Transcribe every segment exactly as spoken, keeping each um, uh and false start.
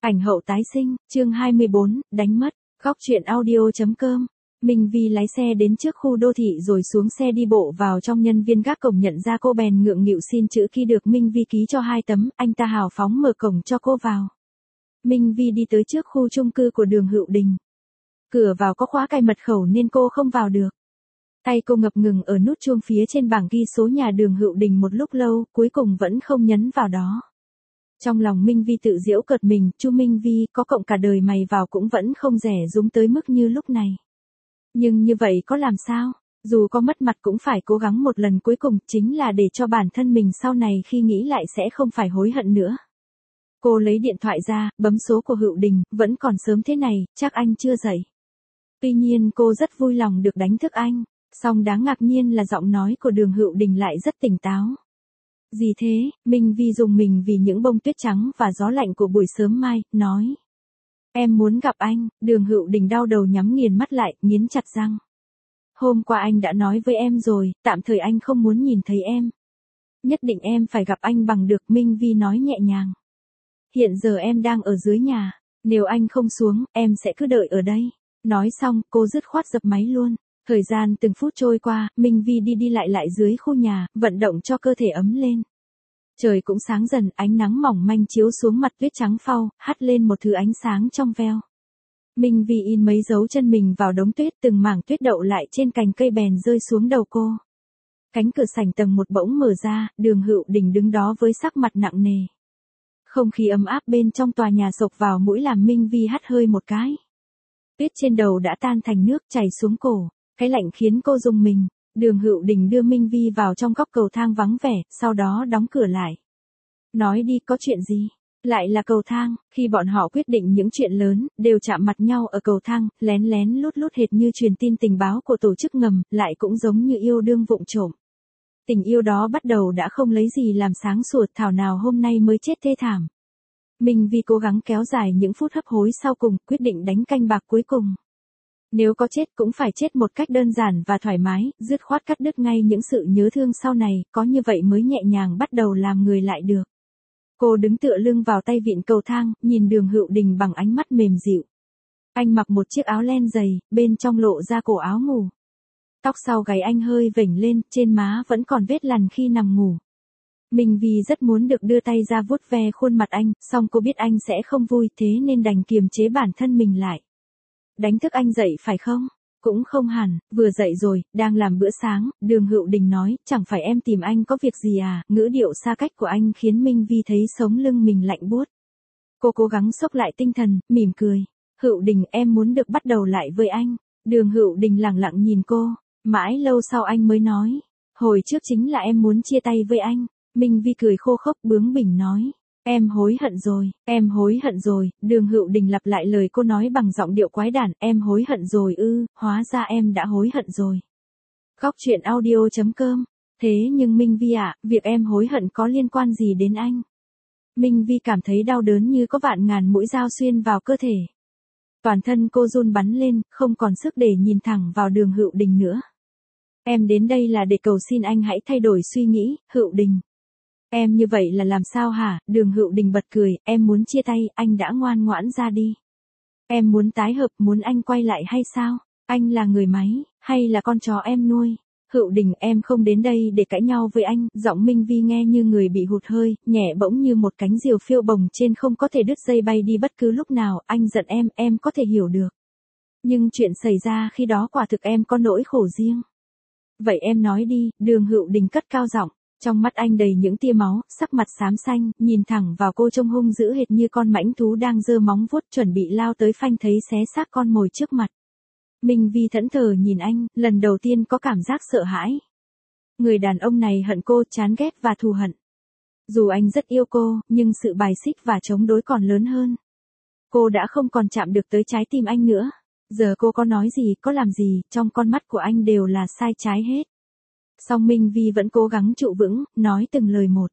Ảnh hậu tái sinh, chương hai mươi bốn, đánh mất, góc truyện audio.com. Minh Vi lái xe đến trước khu đô thị rồi xuống xe đi bộ vào trong, nhân viên gác cổng nhận ra cô bèn ngượng nghịu xin chữ ký được Minh Vi ký cho hai tấm, anh ta hào phóng mở cổng cho cô vào. Minh Vi đi tới trước khu chung cư của Đường Hữu Đình. Cửa vào có khóa cài mật khẩu nên cô không vào được. Tay cô ngập ngừng ở nút chuông phía trên bảng ghi số nhà Đường Hữu Đình một lúc lâu, cuối cùng vẫn không nhấn vào đó. Trong lòng Minh Vi tự giễu cợt mình, chu Minh Vi, có cộng cả đời mày vào cũng vẫn không rẻ rúng tới mức như lúc này. Nhưng như vậy có làm sao, dù có mất mặt cũng phải cố gắng một lần cuối cùng, chính là để cho bản thân mình sau này khi nghĩ lại sẽ không phải hối hận nữa. Cô lấy điện thoại ra, bấm số của Hữu Đình, vẫn còn sớm thế này, chắc anh chưa dậy. Tuy nhiên cô rất vui lòng được đánh thức anh, song đáng ngạc nhiên là giọng nói của Đường Hữu Đình lại rất tỉnh táo. Gì thế? Minh Vi dùng mình vì những bông tuyết trắng và gió lạnh của buổi sớm mai, nói. Em muốn gặp anh. Đường Hữu Đình đau đầu nhắm nghiền mắt lại, nghiến chặt răng. Hôm qua anh đã nói với em rồi, tạm thời anh không muốn nhìn thấy em. Nhất định em phải gặp anh bằng được, Minh Vi nói nhẹ nhàng. Hiện giờ em đang ở dưới nhà, nếu anh không xuống, em sẽ cứ đợi ở đây. Nói xong, cô dứt khoát dập máy luôn. Thời gian từng phút trôi qua, Minh Vi đi đi lại lại dưới khu nhà, vận động cho cơ thể ấm lên. Trời cũng sáng dần, ánh nắng mỏng manh chiếu xuống mặt tuyết trắng phau, hắt lên một thứ ánh sáng trong veo. Minh Vi in mấy dấu chân mình vào đống tuyết, từng mảng tuyết đậu lại trên cành cây bèn rơi xuống đầu cô. Cánh cửa sảnh tầng một bỗng mở ra, Đường Hữu Đình đứng đó với sắc mặt nặng nề. Không khí ấm áp bên trong tòa nhà xộc vào mũi làm Minh Vi hắt hơi một cái. Tuyết trên đầu đã tan thành nước chảy xuống cổ. Cái lạnh khiến cô rùng mình. Đường Hữu Đình đưa Minh Vi vào trong góc cầu thang vắng vẻ, sau đó đóng cửa lại. Nói đi, có chuyện gì? Lại là cầu thang, khi bọn họ quyết định những chuyện lớn, đều chạm mặt nhau ở cầu thang, lén lén lút lút hệt như truyền tin tình báo của tổ chức ngầm, lại cũng giống như yêu đương vụng trộm. Tình yêu đó bắt đầu đã không lấy gì làm sáng sủa, thảo nào hôm nay mới chết thê thảm. Minh Vi cố gắng kéo dài những phút hấp hối sau cùng, quyết định đánh canh bạc cuối cùng. Nếu có chết cũng phải chết một cách đơn giản và thoải mái, dứt khoát cắt đứt ngay những sự nhớ thương sau này, có như vậy mới nhẹ nhàng bắt đầu làm người lại được. Cô đứng tựa lưng vào tay vịn cầu thang, nhìn Đường Hữu Đình bằng ánh mắt mềm dịu. Anh mặc một chiếc áo len dày, bên trong lộ ra cổ áo ngủ. Tóc sau gáy anh hơi vểnh lên, trên má vẫn còn vết lằn khi nằm ngủ. Minh Vi rất muốn được đưa tay ra vuốt ve khuôn mặt anh, song cô biết anh sẽ không vui, thế nên đành kiềm chế bản thân mình lại. Đánh thức anh dậy phải không? Cũng không hẳn, vừa dậy rồi, đang làm bữa sáng, Đường Hữu Đình nói, chẳng phải em tìm anh có việc gì à? Ngữ điệu xa cách của anh khiến Minh Vi thấy sống lưng mình lạnh buốt. Cô cố gắng xốc lại tinh thần, mỉm cười. Hữu Đình, em muốn được bắt đầu lại với anh. Đường Hữu Đình lẳng lặng nhìn cô, mãi lâu sau anh mới nói. Hồi trước chính là em muốn chia tay với anh. Minh Vi cười khô khốc bướng bỉnh nói. Em hối hận rồi, em hối hận rồi, Đường Hữu Đình lặp lại lời cô nói bằng giọng điệu quái đản, em hối hận rồi ư, hóa ra em đã hối hận rồi. Góc truyện audio.com, thế nhưng Minh Vi ạ, việc em hối hận có liên quan gì đến anh? Minh Vi cảm thấy đau đớn như có vạn ngàn mũi dao xuyên vào cơ thể. Toàn thân cô run bắn lên, không còn sức để nhìn thẳng vào Đường Hữu Đình nữa. Em đến đây là để cầu xin anh hãy thay đổi suy nghĩ, Hữu Đình. Em như vậy là làm sao hả? Đường Hữu Đình bật cười, em muốn chia tay, anh đã ngoan ngoãn ra đi. Em muốn tái hợp, muốn anh quay lại hay sao? Anh là người máy, hay là con chó em nuôi? Hữu Đình, em không đến đây để cãi nhau với anh. Giọng Minh Vi nghe như người bị hụt hơi, nhẹ bỗng như một cánh diều phiêu bồng trên không có thể đứt dây bay đi bất cứ lúc nào. Anh giận em, em có thể hiểu được. Nhưng chuyện xảy ra khi đó quả thực em có nỗi khổ riêng. Vậy em nói đi, Đường Hữu Đình cất cao giọng. Trong mắt anh đầy những tia máu, sắc mặt xám xanh, nhìn thẳng vào cô trông hung dữ hệt như con mãnh thú đang giơ móng vuốt chuẩn bị lao tới phanh thấy xé xác con mồi trước mặt. Minh Vi thẫn thờ nhìn anh, lần đầu tiên có cảm giác sợ hãi. Người đàn ông này hận cô, chán ghét và thù hận. Dù anh rất yêu cô, nhưng sự bài xích và chống đối còn lớn hơn. Cô đã không còn chạm được tới trái tim anh nữa. Giờ cô có nói gì, có làm gì, trong con mắt của anh đều là sai trái hết. Song Minh Vi vẫn cố gắng trụ vững, nói từng lời một.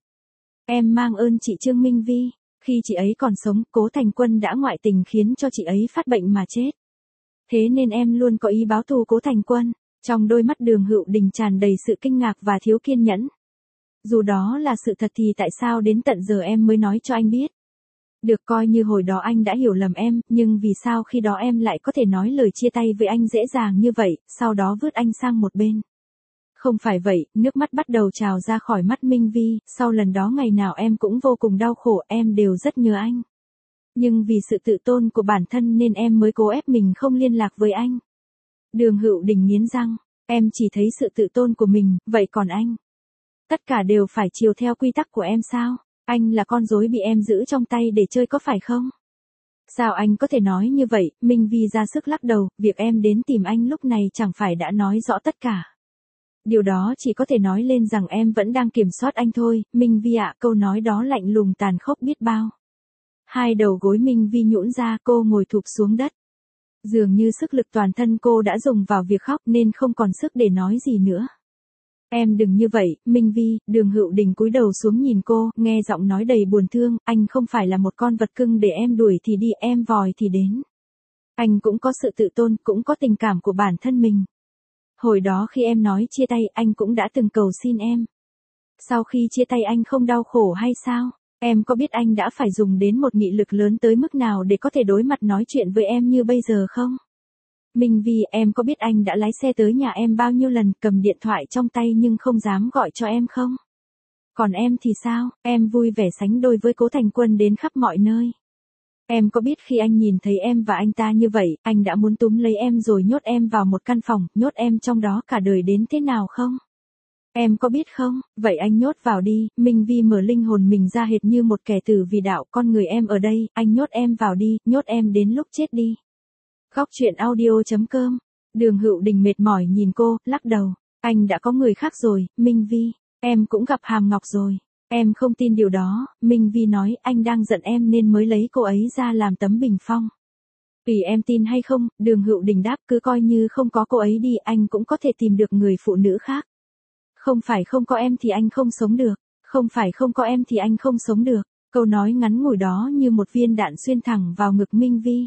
Em mang ơn chị Trương Minh Vi, khi chị ấy còn sống, Cố Thành Quân đã ngoại tình khiến cho chị ấy phát bệnh mà chết. Thế nên em luôn có ý báo thù Cố Thành Quân. Trong đôi mắt Đường Hữu Đình tràn đầy sự kinh ngạc và thiếu kiên nhẫn. Dù đó là sự thật thì tại sao đến tận giờ em mới nói cho anh biết? Được coi như hồi đó anh đã hiểu lầm em, nhưng vì sao khi đó em lại có thể nói lời chia tay với anh dễ dàng như vậy, sau đó vứt anh sang một bên. Không phải vậy, nước mắt bắt đầu trào ra khỏi mắt Minh Vi, sau lần đó ngày nào em cũng vô cùng đau khổ, em đều rất nhớ anh. Nhưng vì sự tự tôn của bản thân nên em mới cố ép mình không liên lạc với anh. Đường Hữu Đình nghiến răng, em chỉ thấy sự tự tôn của mình, vậy còn anh? Tất cả đều phải chiều theo quy tắc của em sao? Anh là con rối bị em giữ trong tay để chơi có phải không? Sao anh có thể nói như vậy? Minh Vi ra sức lắc đầu, việc em đến tìm anh lúc này chẳng phải đã nói rõ tất cả. Điều đó chỉ có thể nói lên rằng em vẫn đang kiểm soát anh thôi, Minh Vi ạ, câu nói đó lạnh lùng tàn khốc biết bao. Hai đầu gối Minh Vi nhũn ra, cô ngồi thụp xuống đất. Dường như sức lực toàn thân cô đã dùng vào việc khóc nên không còn sức để nói gì nữa. Em đừng như vậy, Minh Vi. Đường Hữu Đình cúi đầu xuống nhìn cô, nghe giọng nói đầy buồn thương, anh không phải là một con vật cưng để em đuổi thì đi, em vòi thì đến. Anh cũng có sự tự tôn, cũng có tình cảm của bản thân mình. Hồi đó khi em nói chia tay, anh cũng đã từng cầu xin em. Sau khi chia tay anh không đau khổ hay sao? Em có biết anh đã phải dùng đến một nghị lực lớn tới mức nào để có thể đối mặt nói chuyện với em như bây giờ không? Minh Vi, em có biết anh đã lái xe tới nhà em bao nhiêu lần, cầm điện thoại trong tay nhưng không dám gọi cho em không? Còn em thì sao, em vui vẻ sánh đôi với Cố Thành Quân đến khắp mọi nơi. Em có biết khi anh nhìn thấy em và anh ta như vậy, anh đã muốn túm lấy em rồi nhốt em vào một căn phòng, nhốt em trong đó cả đời đến thế nào không? Em có biết không, vậy anh nhốt vào đi. Minh Vi mở linh hồn mình ra hệt như một kẻ tử vì đạo, con người em ở đây, anh nhốt em vào đi, nhốt em đến lúc chết đi. Góc truyện audio chấm com. Đường Hữu Đình mệt mỏi nhìn cô, lắc đầu. Anh đã có người khác rồi, Minh Vi. Em cũng gặp Hàm Ngọc rồi. Em không tin điều đó, Minh Vi nói, anh đang giận em nên mới lấy cô ấy ra làm tấm bình phong. Vì em tin hay không, Đường Hữu Đình đáp, cứ coi như không có cô ấy đi, anh cũng có thể tìm được người phụ nữ khác. Không phải không có em thì anh không sống được, không phải không có em thì anh không sống được. Câu nói ngắn ngủi đó như một viên đạn xuyên thẳng vào ngực Minh Vi.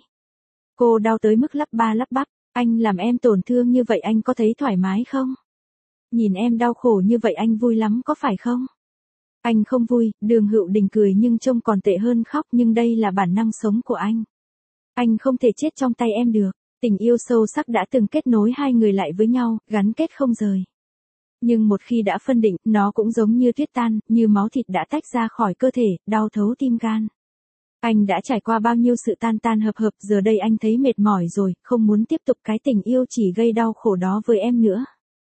Cô đau tới mức lắp ba lắp bắp, anh làm em tổn thương như vậy anh có thấy thoải mái không? Nhìn em đau khổ như vậy anh vui lắm có phải không? Anh không vui, Đường Hữu Đình cười nhưng trông còn tệ hơn khóc, nhưng đây là bản năng sống của anh. Anh không thể chết trong tay em được, tình yêu sâu sắc đã từng kết nối hai người lại với nhau, gắn kết không rời. Nhưng một khi đã phân định, nó cũng giống như tuyết tan, như máu thịt đã tách ra khỏi cơ thể, đau thấu tim gan. Anh đã trải qua bao nhiêu sự tan tan hợp hợp, giờ đây anh thấy mệt mỏi rồi, không muốn tiếp tục cái tình yêu chỉ gây đau khổ đó với em nữa.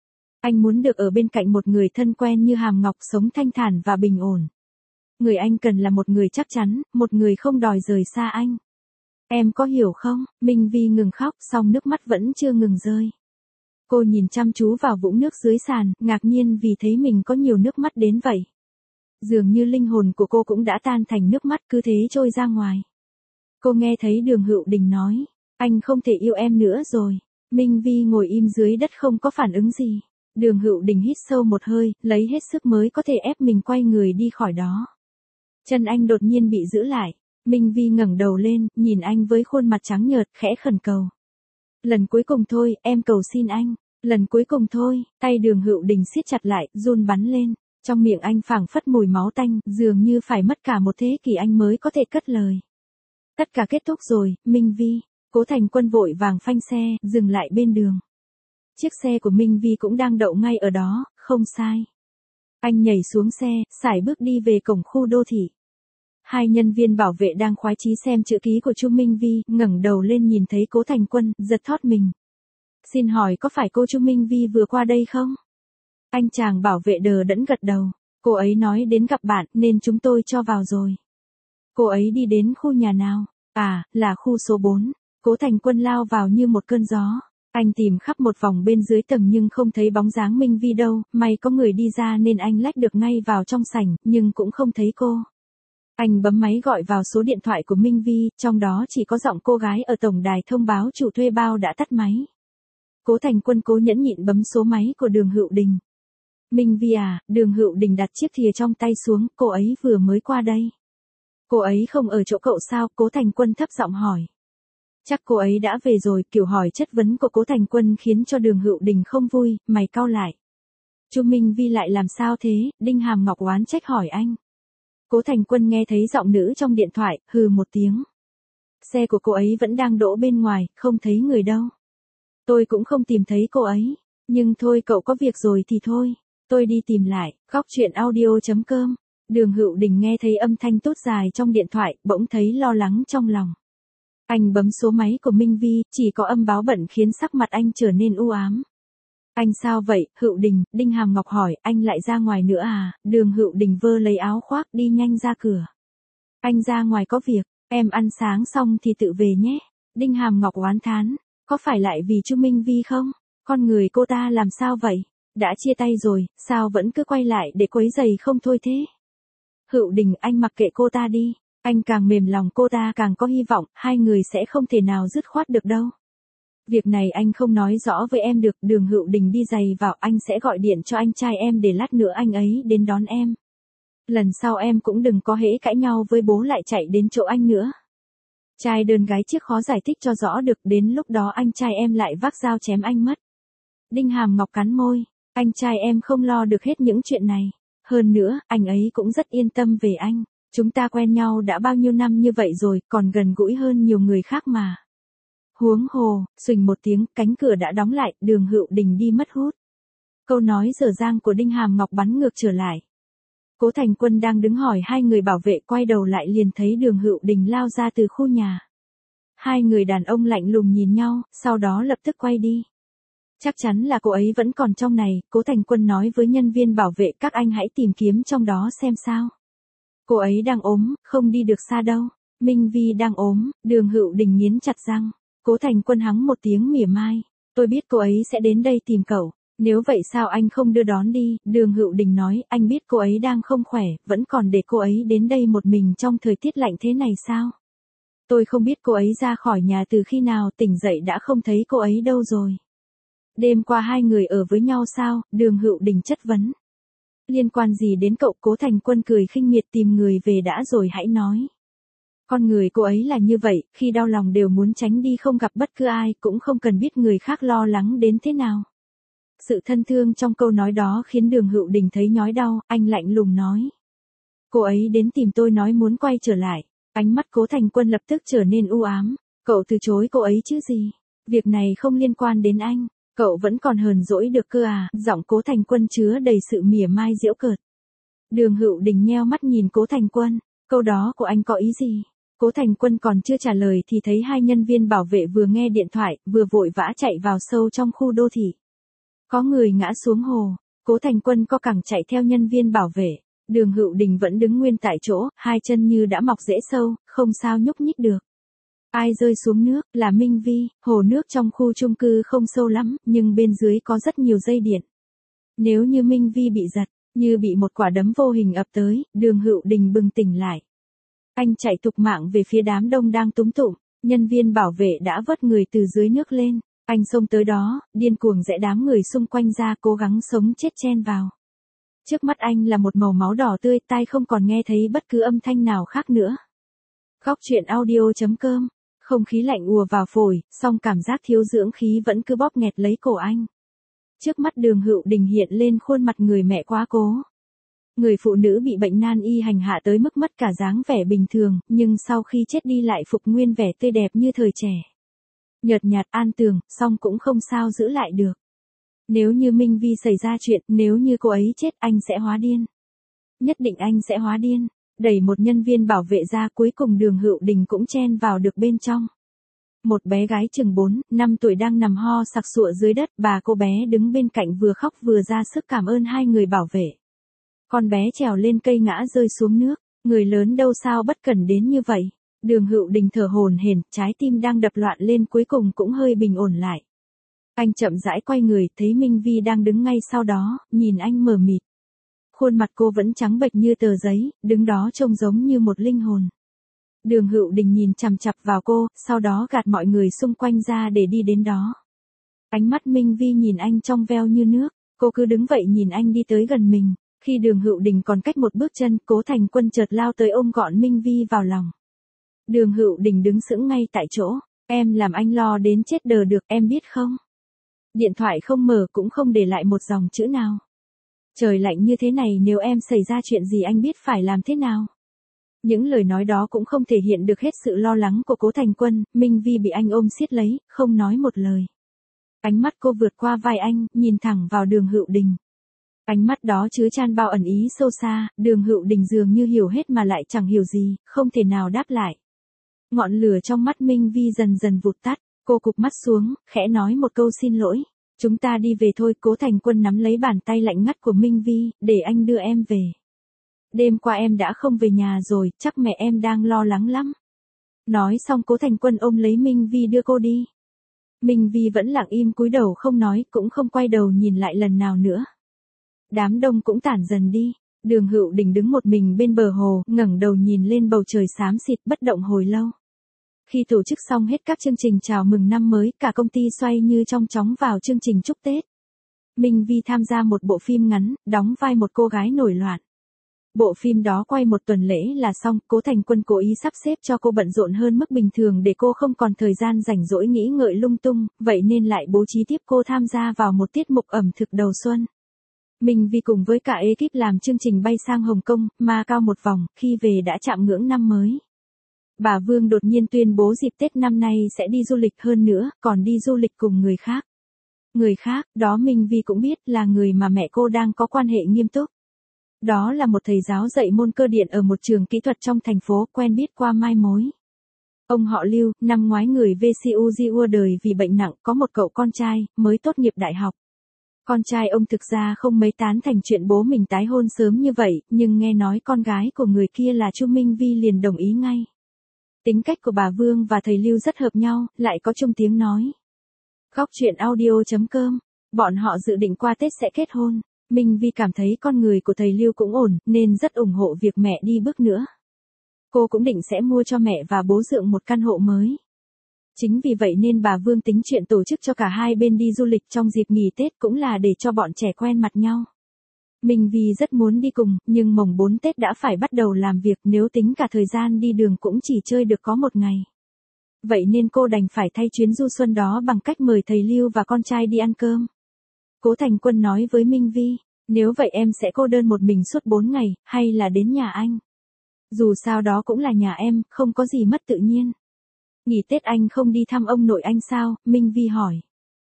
Anh muốn được ở bên cạnh một người thân quen như Hàm Ngọc, sống thanh thản và bình ổn. Người anh cần là một người chắc chắn, một người không đòi rời xa anh. Em có hiểu không? Minh Vi ngừng khóc, song nước mắt vẫn chưa ngừng rơi. Cô nhìn chăm chú vào vũng nước dưới sàn, ngạc nhiên vì thấy mình có nhiều nước mắt đến vậy. Dường như linh hồn của cô cũng đã tan thành nước mắt, cứ thế trôi ra ngoài. Cô nghe thấy Đường Hữu Đình nói, anh không thể yêu em nữa rồi. Minh Vi ngồi im dưới đất không có phản ứng gì. Đường Hữu Đình hít sâu một hơi, lấy hết sức mới có thể ép mình quay người đi khỏi đó. Chân anh đột nhiên bị giữ lại. Minh Vi ngẩng đầu lên, nhìn anh với khuôn mặt trắng nhợt, khẽ khẩn cầu. Lần cuối cùng thôi, em cầu xin anh. Lần cuối cùng thôi, tay Đường Hữu Đình siết chặt lại, run bắn lên. Trong miệng anh phảng phất mùi máu tanh, dường như phải mất cả một thế kỷ anh mới có thể cất lời. Tất cả kết thúc rồi, Minh Vi. Cố Thành Quân vội vàng phanh xe, dừng lại bên đường. Chiếc xe của Minh Vi cũng đang đậu ngay ở đó, không sai. Anh nhảy xuống xe, sải bước đi về cổng khu đô thị. Hai nhân viên bảo vệ đang khoái chí xem chữ ký của Chu Minh Vi, ngẩng đầu lên nhìn thấy Cố Thành Quân, giật thót mình. Xin hỏi có phải cô Chu Minh Vi vừa qua đây không? Anh chàng bảo vệ đờ đẫn gật đầu. Cô ấy nói đến gặp bạn nên chúng tôi cho vào rồi. Cô ấy đi đến khu nhà nào? À, là khu số bốn. Cố Thành Quân lao vào như một cơn gió. Anh tìm khắp một vòng bên dưới tầng nhưng không thấy bóng dáng Minh Vi đâu, may có người đi ra nên anh lách được ngay vào trong sảnh, nhưng cũng không thấy cô. Anh bấm máy gọi vào số điện thoại của Minh Vi, trong đó chỉ có giọng cô gái ở tổng đài thông báo chủ thuê bao đã tắt máy. Cố Thành Quân cố nhẫn nhịn bấm số máy của Đường Hữu Đình. Minh Vi à, Đường Hữu Đình đặt chiếc thìa trong tay xuống, cô ấy vừa mới qua đây. Cô ấy không ở chỗ cậu sao? Cố Thành Quân thấp giọng hỏi. Chắc cô ấy đã về rồi, kiểu hỏi chất vấn của Cố Thành Quân khiến cho Đường Hữu Đình không vui, mày cau lại. Chu Minh Vi lại làm sao thế? Đinh Hàm Ngọc oán trách hỏi anh. Cố Thành Quân nghe thấy giọng nữ trong điện thoại, hừ một tiếng. Xe của cô ấy vẫn đang đỗ bên ngoài, không thấy người đâu. Tôi cũng không tìm thấy cô ấy. Nhưng thôi cậu có việc rồi thì thôi. Tôi đi tìm lại. Góc chuyện audio chấm com. Đường Hữu Đình nghe thấy âm thanh tốt dài trong điện thoại, bỗng thấy lo lắng trong lòng. Anh bấm số máy của Minh Vi, chỉ có âm báo bận khiến sắc mặt anh trở nên u ám. Anh sao vậy, Hữu Đình? Đinh Hàm Ngọc hỏi, anh lại ra ngoài nữa à? Đường Hữu Đình vơ lấy áo khoác đi nhanh ra cửa. Anh ra ngoài có việc, em ăn sáng xong thì tự về nhé. Đinh Hàm Ngọc oán thán, có phải lại vì Chu Minh Vi không? Con người cô ta làm sao vậy? Đã chia tay rồi, sao vẫn cứ quay lại để quấy giày không thôi thế? Hữu Đình, anh mặc kệ cô ta đi. Anh càng mềm lòng cô ta càng có hy vọng, hai người sẽ không thể nào dứt khoát được đâu. Việc này anh không nói rõ với em được. Đường Hữu Đình đi giày vào, anh sẽ gọi điện cho anh trai em để lát nữa anh ấy đến đón em. Lần sau em cũng đừng có hễ cãi nhau với bố lại chạy đến chỗ anh nữa. Trai đơn gái chiếc khó giải thích cho rõ được, đến lúc đó anh trai em lại vác dao chém anh mất. Đinh Hàm Ngọc cắn môi, anh trai em không lo được hết những chuyện này. Hơn nữa, anh ấy cũng rất yên tâm về anh. Chúng ta quen nhau đã bao nhiêu năm như vậy rồi, còn gần gũi hơn nhiều người khác mà. Huống hồ, xuỳnh một tiếng, cánh cửa đã đóng lại, Đường Hữu Đình đi mất hút. Câu nói dở dang của Đinh Hàm Ngọc bắn ngược trở lại. Cố Thành Quân đang đứng hỏi hai người bảo vệ, quay đầu lại liền thấy Đường Hữu Đình lao ra từ khu nhà. Hai người đàn ông lạnh lùng nhìn nhau, sau đó lập tức quay đi. Chắc chắn là cô ấy vẫn còn trong này, Cố Thành Quân nói với nhân viên bảo vệ, các anh hãy tìm kiếm trong đó xem sao. Cô ấy đang ốm, không đi được xa đâu. Minh Vi đang ốm, Đường Hữu Đình nghiến chặt răng. Cố Thành Quân hắng một tiếng mỉa mai. Tôi biết cô ấy sẽ đến đây tìm cậu. Nếu vậy sao anh không đưa đón đi? Đường Hữu Đình nói, anh biết cô ấy đang không khỏe, vẫn còn để cô ấy đến đây một mình trong thời tiết lạnh thế này sao? Tôi không biết cô ấy ra khỏi nhà từ khi nào, tỉnh dậy đã không thấy cô ấy đâu rồi. Đêm qua hai người ở với nhau sao? Đường Hữu Đình chất vấn. Liên quan gì đến cậu? Cố Thành Quân cười khinh miệt, tìm người về đã rồi hãy nói. Con người cô ấy là như vậy, khi đau lòng đều muốn tránh đi không gặp bất cứ ai, cũng không cần biết người khác lo lắng đến thế nào. Sự thân thương trong câu nói đó khiến Đường Hữu Đình thấy nhói đau, anh lạnh lùng nói. Cô ấy đến tìm tôi nói muốn quay trở lại. Ánh mắt Cố Thành Quân lập tức trở nên u ám. Cậu từ chối cô ấy chứ gì? Việc này không liên quan đến anh. Cậu vẫn còn hờn dỗi được cơ à? Giọng Cố Thành Quân chứa đầy sự mỉa mai giễu cợt. Đường Hữu Đình nheo mắt nhìn Cố Thành Quân. Câu đó của anh có ý gì? Cố Thành Quân còn chưa trả lời thì thấy hai nhân viên bảo vệ vừa nghe điện thoại, vừa vội vã chạy vào sâu trong khu đô thị. Có người ngã xuống hồ. Cố Thành Quân co cẳng chạy theo nhân viên bảo vệ. Đường Hữu Đình vẫn đứng nguyên tại chỗ, hai chân như đã mọc rễ sâu, không sao nhúc nhích được. Ai rơi xuống nước? Là Minh Vi. Hồ nước trong khu chung cư không sâu lắm, nhưng bên dưới có rất nhiều dây điện. Nếu như Minh Vi bị giật, như bị một quả đấm vô hình ập tới, Đường Hữu Đình bừng tỉnh lại. Anh chạy thục mạng về phía đám đông đang túm tụm, nhân viên bảo vệ đã vớt người từ dưới nước lên. Anh xông tới đó, điên cuồng rẽ đám người xung quanh ra, cố gắng sống chết chen vào. Trước mắt anh là một màu máu đỏ tươi, tai không còn nghe thấy bất cứ âm thanh nào khác nữa. Góc chuyện audio chấm com. Không khí lạnh ùa vào phổi, song cảm giác thiếu dưỡng khí vẫn cứ bóp nghẹt lấy cổ anh. Trước mắt Đường Hữu Đình hiện lên khuôn mặt người mẹ quá cố. Người phụ nữ bị bệnh nan y hành hạ tới mức mất cả dáng vẻ bình thường, nhưng sau khi chết đi lại phục nguyên vẻ tươi đẹp như thời trẻ. Nhợt nhạt an tường, song cũng không sao giữ lại được. Nếu như Minh Vi xảy ra chuyện, nếu như cô ấy chết, anh sẽ hóa điên. Nhất định anh sẽ hóa điên. Đẩy một nhân viên bảo vệ ra, cuối cùng Đường Hữu Đình cũng chen vào được bên trong. Một bé gái chừng bốn, năm tuổi đang nằm ho sặc sụa dưới đất, bà cô bé đứng bên cạnh vừa khóc vừa ra sức cảm ơn hai người bảo vệ. Con bé trèo lên cây ngã rơi xuống nước, người lớn đâu sao bất cẩn đến như vậy. Đường Hữu Đình thở hổn hển, trái tim đang đập loạn lên cuối cùng cũng hơi bình ổn lại. Anh chậm rãi quay người, thấy Minh Vi đang đứng ngay sau đó, nhìn anh mờ mịt. Khuôn mặt cô vẫn trắng bệch như tờ giấy, đứng đó trông giống như một linh hồn. Đường Hữu Đình nhìn chằm chằm vào cô, sau đó gạt mọi người xung quanh ra để đi đến đó. Ánh mắt Minh Vi nhìn anh trong veo như nước, cô cứ đứng vậy nhìn anh đi tới gần mình. Khi Đường Hữu Đình còn cách một bước chân, Cố Thành Quân chợt lao tới ôm gọn Minh Vi vào lòng. Đường Hữu Đình đứng sững ngay tại chỗ. Em làm anh lo đến chết đờ được, em biết không? Điện thoại không mở cũng không để lại một dòng chữ nào. Trời lạnh như thế này, nếu em xảy ra chuyện gì anh biết phải làm thế nào? Những lời nói đó cũng không thể hiện được hết sự lo lắng của Cố Thành Quân, Minh Vi bị anh ôm siết lấy, không nói một lời. Ánh mắt cô vượt qua vai anh, nhìn thẳng vào Đường Hữu Đình. Ánh mắt đó chứa chan bao ẩn ý sâu xa, Đường Hữu Đình dường như hiểu hết mà lại chẳng hiểu gì, không thể nào đáp lại. Ngọn lửa trong mắt Minh Vi dần dần vụt tắt, cô cụp mắt xuống, khẽ nói một câu xin lỗi. Chúng ta đi về thôi. Cố Thành Quân nắm lấy bàn tay lạnh ngắt của Minh Vi, để anh đưa em về. Đêm qua em đã không về nhà rồi, chắc mẹ em đang lo lắng lắm. Nói xong Cố Thành Quân ôm lấy Minh Vi đưa cô đi. Minh Vi vẫn lặng im cúi đầu không nói, cũng không quay đầu nhìn lại lần nào nữa. Đám đông cũng tản dần đi. Đường Hữu Đình đứng một mình bên bờ hồ, ngẩng đầu nhìn lên bầu trời xám xịt bất động hồi lâu. Khi tổ chức xong hết các chương trình chào mừng năm mới, cả công ty xoay như trong chóng vào chương trình chúc Tết. Minh Vi tham gia một bộ phim ngắn, đóng vai một cô gái nổi loạn. Bộ phim đó quay một tuần lễ là xong, Cố Thành Quân cố ý sắp xếp cho cô bận rộn hơn mức bình thường để cô không còn thời gian rảnh rỗi nghĩ ngợi lung tung, vậy nên lại bố trí tiếp cô tham gia vào một tiết mục ẩm thực đầu xuân. Minh Vi cùng với cả ekip làm chương trình bay sang Hồng Kông, Macau một vòng, khi về đã chạm ngưỡng năm mới. Bà Vương đột nhiên tuyên bố dịp Tết năm nay sẽ đi du lịch hơn nữa, còn đi du lịch cùng người khác. Người khác, đó Minh Vi cũng biết là người mà mẹ cô đang có quan hệ nghiêm túc. Đó là một thầy giáo dạy môn cơ điện ở một trường kỹ thuật trong thành phố, quen biết qua mai mối. Ông họ Lưu, năm ngoái người vê xê u di ua đời vì bệnh nặng, có một cậu con trai, mới tốt nghiệp đại học. Con trai ông thực ra không mấy tán thành chuyện bố mình tái hôn sớm như vậy, nhưng nghe nói con gái của người kia là Chu Minh Vi liền đồng ý ngay. Tính cách của bà Vương và thầy Lưu rất hợp nhau, lại có chung tiếng nói. Góc truyện audio chấm com, bọn họ dự định qua Tết sẽ kết hôn. Minh Vi cảm thấy con người của thầy Lưu cũng ổn, nên rất ủng hộ việc mẹ đi bước nữa. Cô cũng định sẽ mua cho mẹ và bố Dượng một căn hộ mới. Chính vì vậy nên bà Vương tính chuyện tổ chức cho cả hai bên đi du lịch trong dịp nghỉ Tết cũng là để cho bọn trẻ quen mặt nhau. Minh Vi rất muốn đi cùng, nhưng mồng bốn Tết đã phải bắt đầu làm việc, nếu tính cả thời gian đi đường cũng chỉ chơi được có một ngày. Vậy nên cô đành phải thay chuyến du xuân đó bằng cách mời thầy Lưu và con trai đi ăn cơm. Cố Thành Quân nói với Minh Vi, nếu vậy em sẽ cô đơn một mình suốt bốn ngày, hay là đến nhà anh? Dù sao đó cũng là nhà em, không có gì mất tự nhiên. Nghỉ Tết anh không đi thăm ông nội anh sao? Minh Vi hỏi.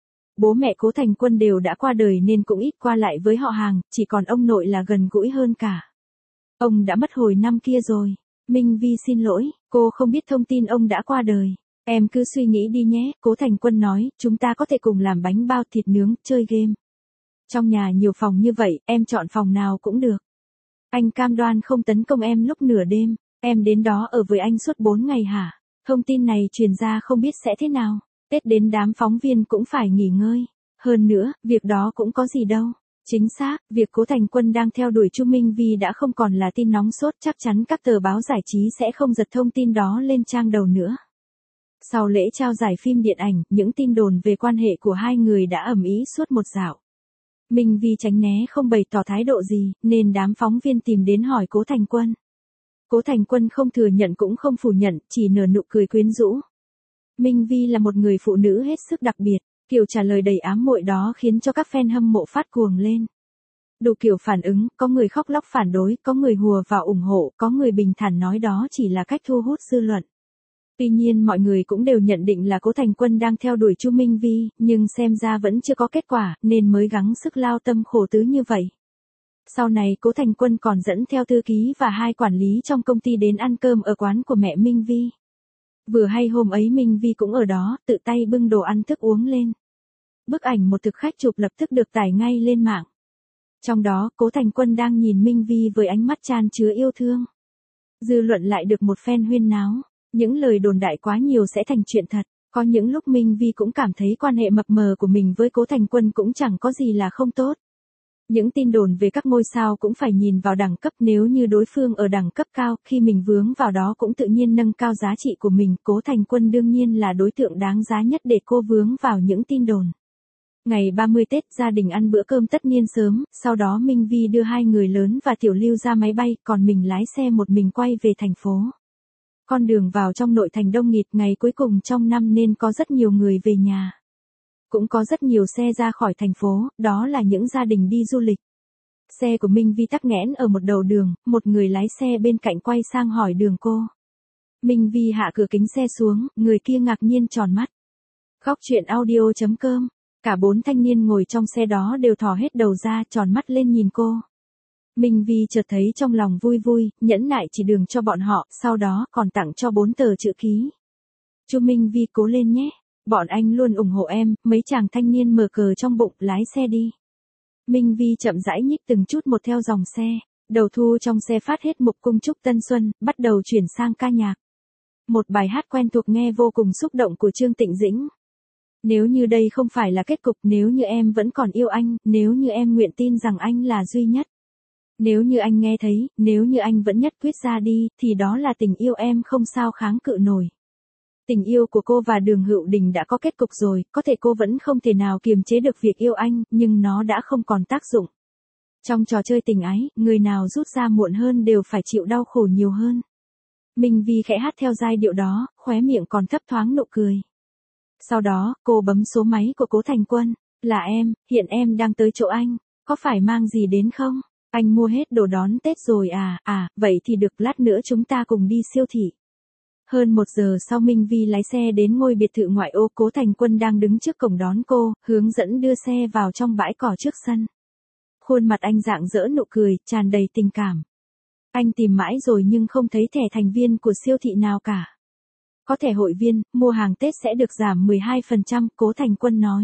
Bố mẹ Cố Thành Quân đều đã qua đời nên cũng ít qua lại với họ hàng, chỉ còn ông nội là gần gũi hơn cả. Ông đã mất hồi năm kia rồi. Minh Vi xin lỗi, cô không biết thông tin ông đã qua đời. Em cứ suy nghĩ đi nhé, Cố Thành Quân nói, chúng ta có thể cùng làm bánh bao thịt nướng, chơi game. Trong nhà nhiều phòng như vậy, em chọn phòng nào cũng được. Anh cam đoan không tấn công em lúc nửa đêm, em đến đó ở với anh suốt bốn ngày hả? Thông tin này truyền ra không biết sẽ thế nào. Tết đến đám phóng viên cũng phải nghỉ ngơi. Hơn nữa, việc đó cũng có gì đâu. Chính xác, việc Cố Thành Quân đang theo đuổi Chu Minh Vi đã không còn là tin nóng sốt, chắc chắn các tờ báo giải trí sẽ không giật thông tin đó lên trang đầu nữa. Sau lễ trao giải phim điện ảnh, những tin đồn về quan hệ của hai người đã ầm ĩ suốt một dạo. Minh Vi tránh né không bày tỏ thái độ gì, nên đám phóng viên tìm đến hỏi Cố Thành Quân. Cố Thành Quân không thừa nhận cũng không phủ nhận, chỉ nở nụ cười quyến rũ. Minh Vi là một người phụ nữ hết sức đặc biệt, kiểu trả lời đầy ám muội đó khiến cho các fan hâm mộ phát cuồng lên. Đủ kiểu phản ứng, có người khóc lóc phản đối, có người hùa vào ủng hộ, có người bình thản nói đó chỉ là cách thu hút dư luận. Tuy nhiên mọi người cũng đều nhận định là Cố Thành Quân đang theo đuổi Chu Minh Vi, nhưng xem ra vẫn chưa có kết quả, nên mới gắng sức lao tâm khổ tứ như vậy. Sau này Cố Thành Quân còn dẫn theo thư ký và hai quản lý trong công ty đến ăn cơm ở quán của mẹ Minh Vi. Vừa hay hôm ấy Minh Vi cũng ở đó, tự tay bưng đồ ăn thức uống lên. Bức ảnh một thực khách chụp lập tức được tải ngay lên mạng. Trong đó, Cố Thành Quân đang nhìn Minh Vi với ánh mắt chan chứa yêu thương. Dư luận lại được một phen huyên náo. Những lời đồn đại quá nhiều sẽ thành chuyện thật. Có những lúc Minh Vi cũng cảm thấy quan hệ mập mờ của mình với Cố Thành Quân cũng chẳng có gì là không tốt. Những tin đồn về các ngôi sao cũng phải nhìn vào đẳng cấp, nếu như đối phương ở đẳng cấp cao, khi mình vướng vào đó cũng tự nhiên nâng cao giá trị của mình. Cố Thành Quân đương nhiên là đối tượng đáng giá nhất để cô vướng vào những tin đồn. Ngày ba mươi Tết, gia đình ăn bữa cơm tất niên sớm, sau đó Minh Vi đưa hai người lớn và Tiểu Lưu ra máy bay, còn mình lái xe một mình quay về thành phố. Con đường vào trong nội thành đông nghịt, ngày cuối cùng trong năm nên có rất nhiều người về nhà. Cũng có rất nhiều xe ra khỏi thành phố, đó là những gia đình đi du lịch. Xe của Minh Vi tắc nghẽn ở một đầu đường, một người lái xe bên cạnh quay sang hỏi đường cô. Minh Vi hạ cửa kính xe xuống, người kia ngạc nhiên tròn mắt. Góc truyện audio chấm com. Cả bốn thanh niên ngồi trong xe đó đều thò hết đầu ra, tròn mắt lên nhìn cô. Minh Vi chợt thấy trong lòng vui vui, nhẫn nại chỉ đường cho bọn họ, sau đó còn tặng cho bốn tờ chữ ký. Chu Minh Vi cố lên nhé, bọn anh luôn ủng hộ em. Mấy chàng thanh niên mở cờ trong bụng, lái xe đi. Minh Vi chậm rãi nhích từng chút một theo dòng xe, đầu thu trong xe phát hết mục cung chúc tân xuân, bắt đầu chuyển sang ca nhạc. Một bài hát quen thuộc nghe vô cùng xúc động của Trương Tịnh Dĩnh. Nếu như đây không phải là kết cục, nếu như em vẫn còn yêu anh, nếu như em nguyện tin rằng anh là duy nhất. Nếu như anh nghe thấy, nếu như anh vẫn nhất quyết ra đi, thì đó là tình yêu em không sao kháng cự nổi. Tình yêu của cô và Đường Hữu Đình đã có kết cục rồi, có thể cô vẫn không thể nào kiềm chế được việc yêu anh, nhưng nó đã không còn tác dụng. Trong trò chơi tình ái, người nào rút ra muộn hơn đều phải chịu đau khổ nhiều hơn. Minh Vi khẽ hát theo giai điệu đó, khóe miệng còn thấp thoáng nụ cười. Sau đó, cô bấm số máy của Cố Thành Quân. Là em, hiện em đang tới chỗ anh, có phải mang gì đến không? Anh mua hết đồ đón Tết rồi à, à, vậy thì được, lát nữa chúng ta cùng đi siêu thị. Hơn một giờ sau Minh Vi lái xe đến ngôi biệt thự ngoại ô, Cố Thành Quân đang đứng trước cổng đón cô, hướng dẫn đưa xe vào trong bãi cỏ trước sân. Khuôn mặt anh rạng rỡ nụ cười, tràn đầy tình cảm. Anh tìm mãi rồi nhưng không thấy thẻ thành viên của siêu thị nào cả. Có thẻ hội viên, mua hàng Tết sẽ được giảm mười hai phần trăm, Cố Thành Quân nói.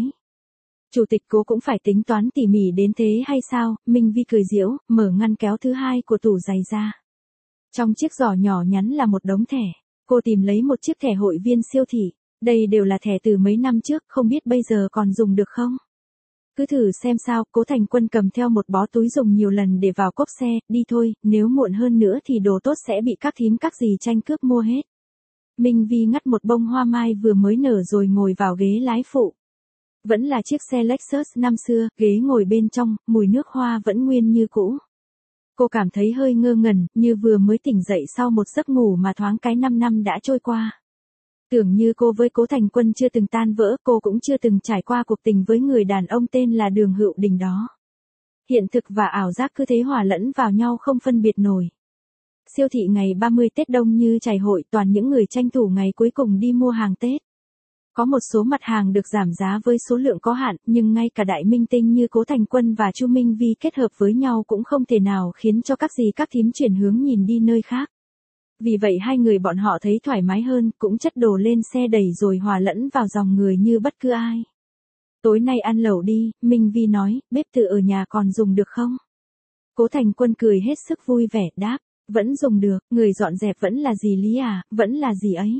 Chủ tịch Cố cũng phải tính toán tỉ mỉ đến thế hay sao? Minh Vi cười giễu, mở ngăn kéo thứ hai của tủ giày ra. Trong chiếc giỏ nhỏ nhắn là một đống thẻ. Cô tìm lấy một chiếc thẻ hội viên siêu thị. Đây đều là thẻ từ mấy năm trước, không biết bây giờ còn dùng được không? Cứ thử xem sao. Cố Thành Quân cầm theo một bó túi dùng nhiều lần để vào cốp xe. Đi thôi, nếu muộn hơn nữa thì đồ tốt sẽ bị các thím các dì tranh cướp mua hết. Minh Vi ngắt một bông hoa mai vừa mới nở rồi ngồi vào ghế lái phụ. Vẫn là chiếc xe Lexus năm xưa, ghế ngồi bên trong, mùi nước hoa vẫn nguyên như cũ. Cô cảm thấy hơi ngơ ngẩn, như vừa mới tỉnh dậy sau một giấc ngủ mà thoáng cái năm năm đã trôi qua. Tưởng như cô với Cố Thành Quân chưa từng tan vỡ, cô cũng chưa từng trải qua cuộc tình với người đàn ông tên là Đường Hữu Đình đó. Hiện thực và ảo giác cứ thế hòa lẫn vào nhau không phân biệt nổi. Siêu thị ngày ba mươi Tết đông như chảy hội, toàn những người tranh thủ ngày cuối cùng đi mua hàng Tết. Có một số mặt hàng được giảm giá với số lượng có hạn, nhưng ngay cả đại minh tinh như Cố Thành Quân và Chu Minh Vi kết hợp với nhau cũng không thể nào khiến cho các dì các thím chuyển hướng nhìn đi nơi khác. Vì vậy hai người bọn họ thấy thoải mái hơn, cũng chất đồ lên xe đẩy rồi hòa lẫn vào dòng người như bất cứ ai. Tối nay ăn lẩu đi, Minh Vi nói, bếp tự ở nhà còn dùng được không? Cố Thành Quân cười hết sức vui vẻ, đáp, vẫn dùng được, người dọn dẹp vẫn là dì Lý à, vẫn là dì ấy.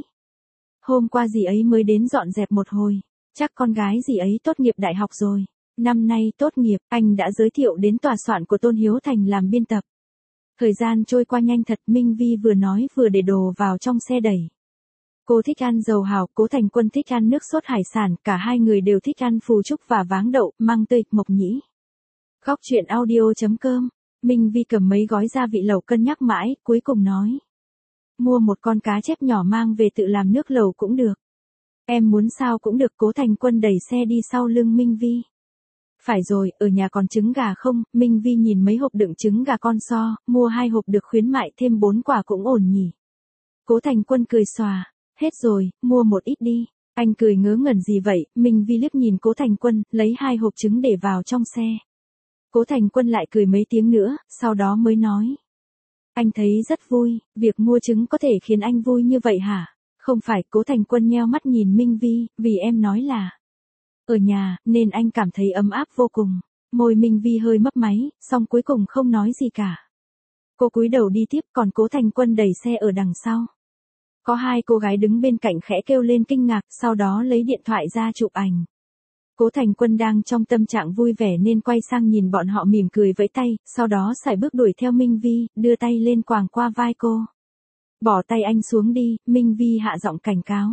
Hôm qua dì ấy mới đến dọn dẹp một hồi, chắc con gái dì ấy tốt nghiệp đại học rồi. Năm nay tốt nghiệp, anh đã giới thiệu đến tòa soạn của Tôn Hiếu Thành làm biên tập. Thời gian trôi qua nhanh thật, Minh Vi vừa nói vừa để đồ vào trong xe đẩy. Cô thích ăn dầu hào, Cố Thành Quân thích ăn nước sốt hải sản, cả hai người đều thích ăn phù trúc và váng đậu, măng tươi, mộc nhĩ. Góc truyện audio chấm com. Minh Vi cầm mấy gói gia vị lẩu cân nhắc mãi, cuối cùng nói. Mua một con cá chép nhỏ mang về tự làm nước lẩu cũng được. Em muốn sao cũng được. Cố Thành Quân đẩy xe đi sau lưng Minh Vi. Phải rồi, ở nhà còn trứng gà không? Minh Vi nhìn mấy hộp đựng trứng gà con so, mua hai hộp được khuyến mại thêm bốn quả cũng ổn nhỉ. Cố Thành Quân cười xòa, hết rồi, mua một ít đi. Anh cười ngớ ngẩn gì vậy? Minh Vi liếc nhìn Cố Thành Quân, lấy hai hộp trứng để vào trong xe. Cố Thành Quân lại cười mấy tiếng nữa, sau đó mới nói. Anh thấy rất vui, việc mua trứng có thể khiến anh vui như vậy hả? Không phải. Cố Thành Quân nheo mắt nhìn Minh Vi, vì em nói là ở nhà, nên anh cảm thấy ấm áp vô cùng. Môi Minh Vi hơi mấp máy, xong cuối cùng không nói gì cả. Cô cúi đầu đi tiếp, còn Cố Thành Quân đẩy xe ở đằng sau. Có hai cô gái đứng bên cạnh khẽ kêu lên kinh ngạc, sau đó lấy điện thoại ra chụp ảnh. Cố Thành Quân đang trong tâm trạng vui vẻ nên quay sang nhìn bọn họ mỉm cười vẫy tay, sau đó sải bước đuổi theo Minh Vi, đưa tay lên quàng qua vai cô. Bỏ tay anh xuống đi, Minh Vi hạ giọng cảnh cáo.